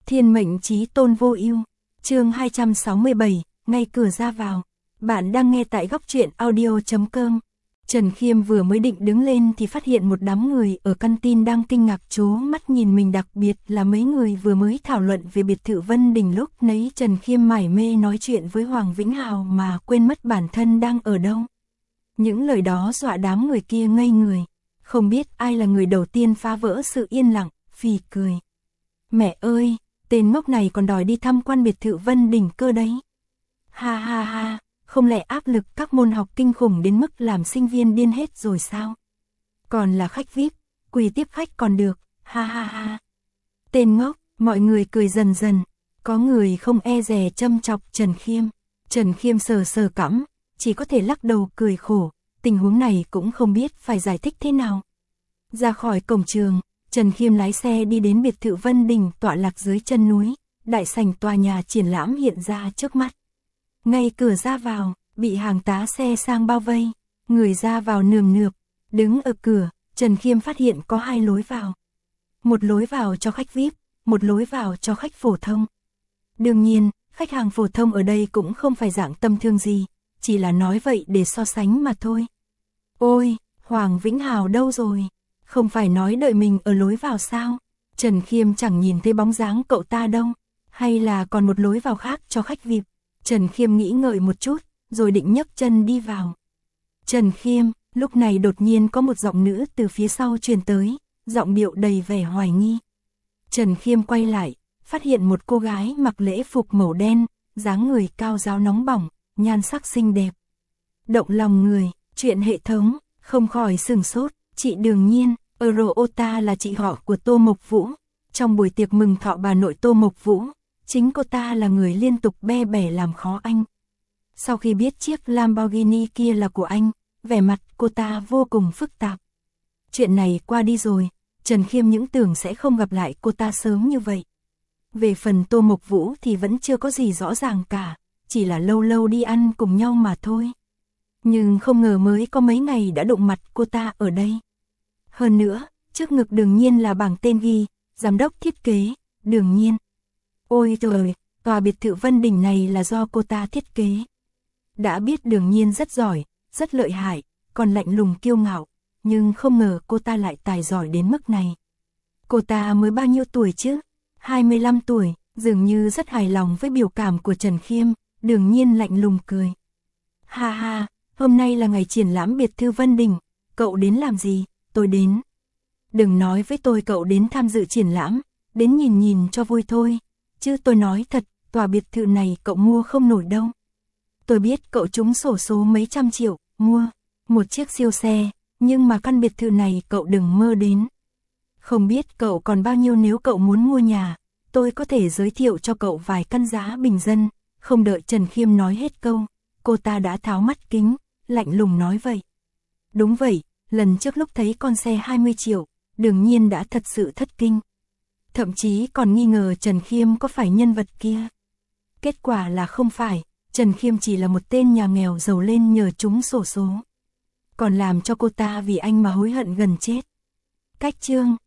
Thiên mệnh chí tôn vô ưu. Chương 267, ngay cửa ra vào. Bạn đang nghe tại góc truyện audio.com. Trần Khiêm vừa mới định đứng lên thì phát hiện một đám người ở căn tin đang kinh ngạc trố mắt nhìn mình, đặc biệt là mấy người vừa mới thảo luận về biệt thự Vân Đình. Lúc nãy Trần Khiêm mải mê nói chuyện với Hoàng Vĩnh Hào mà quên mất bản thân đang ở đâu. Những lời đó dọa đám người kia ngây người. Không biết ai là người đầu tiên phá vỡ sự yên lặng, phì cười. Mẹ ơi, tên ngốc này còn đòi đi tham quan biệt thự Vân Đình cơ đấy. Ha ha ha, không lẽ áp lực các môn học kinh khủng đến mức làm sinh viên điên hết rồi sao? Còn là khách VIP, quỳ tiếp khách còn được, ha ha ha. Tên ngốc, mọi người cười dần dần, có người không e dè châm chọc Trần Khiêm. Trần Khiêm sờ sờ cằm, chỉ có thể lắc đầu cười khổ, tình huống này cũng không biết phải giải thích thế nào. Ra khỏi cổng trường, Trần Khiêm lái xe đi đến biệt thự Vân Đình tọa lạc dưới chân núi, đại sảnh tòa nhà triển lãm hiện ra trước mắt. Ngay cửa ra vào, bị hàng tá xe sang bao vây, người ra vào nườm nượp, đứng ở cửa, Trần Khiêm phát hiện có hai lối vào. Một lối vào cho khách VIP, một lối vào cho khách phổ thông. Đương nhiên, khách hàng phổ thông ở đây cũng không phải dạng tầm thường gì, chỉ là nói vậy để so sánh mà thôi. Ôi, Hoàng Vĩnh Hào đâu rồi? Không phải nói đợi mình ở lối vào sao? Trần Khiêm chẳng nhìn thấy bóng dáng cậu ta đâu. Hay là còn một lối vào khác cho khách VIP? Trần Khiêm nghĩ ngợi một chút, rồi định nhấc chân đi vào. Trần Khiêm, lúc này đột nhiên có một giọng nữ từ phía sau truyền tới, giọng điệu đầy vẻ hoài nghi. Trần Khiêm quay lại, phát hiện một cô gái mặc lễ phục màu đen, dáng người cao ráo nóng bỏng, nhan sắc xinh đẹp. Động lòng người, chuyện hệ thống, không khỏi sửng sốt. Chị Đường Nhiên, Eurota là chị họ của Tô Mộc Vũ. Trong buổi tiệc mừng thọ bà nội Tô Mộc Vũ, chính cô ta là người liên tục be bẻ làm khó anh. Sau khi biết chiếc Lamborghini kia là của anh, vẻ mặt cô ta vô cùng phức tạp. Chuyện này qua đi rồi, Trần Khiêm những tưởng sẽ không gặp lại cô ta sớm như vậy. Về phần Tô Mộc Vũ thì vẫn chưa có gì rõ ràng cả, chỉ là lâu lâu đi ăn cùng nhau mà thôi. Nhưng không ngờ mới có mấy ngày đã đụng mặt cô ta ở đây. Hơn nữa, trước ngực Đường Nhiên là bảng tên ghi, giám đốc thiết kế, Đường Nhiên. Ôi trời, tòa biệt thự Vân Đình này là do cô ta thiết kế. Đã biết Đường Nhiên rất giỏi, rất lợi hại, còn lạnh lùng kiêu ngạo, nhưng không ngờ cô ta lại tài giỏi đến mức này. Cô ta mới bao nhiêu tuổi chứ? 25 tuổi, dường như rất hài lòng với biểu cảm của Trần Khiêm, Đường Nhiên lạnh lùng cười. Ha ha, hôm nay là ngày triển lãm biệt thự Vân Đình, cậu đến làm gì? Tôi đến. Đừng nói với tôi cậu đến tham dự triển lãm, đến nhìn nhìn cho vui thôi, chứ tôi nói thật, tòa biệt thự này cậu mua không nổi đâu. Tôi biết cậu trúng xổ số mấy trăm triệu, mua một chiếc siêu xe, nhưng mà căn biệt thự này cậu đừng mơ đến. Không biết cậu còn bao nhiêu, nếu cậu muốn mua nhà, tôi có thể giới thiệu cho cậu vài căn giá bình dân. Không đợi Trần Khiêm nói hết câu, cô ta đã tháo mắt kính, lạnh lùng nói vậy. Đúng vậy, lần trước lúc thấy con xe 20 triệu, Đường Nhiên đã thật sự thất kinh. Thậm chí còn nghi ngờ Trần Khiêm có phải nhân vật kia. Kết quả là không phải, Trần Khiêm chỉ là một tên nhà nghèo giàu lên nhờ trúng xổ số. Còn làm cho cô ta vì anh mà hối hận gần chết. Cách chương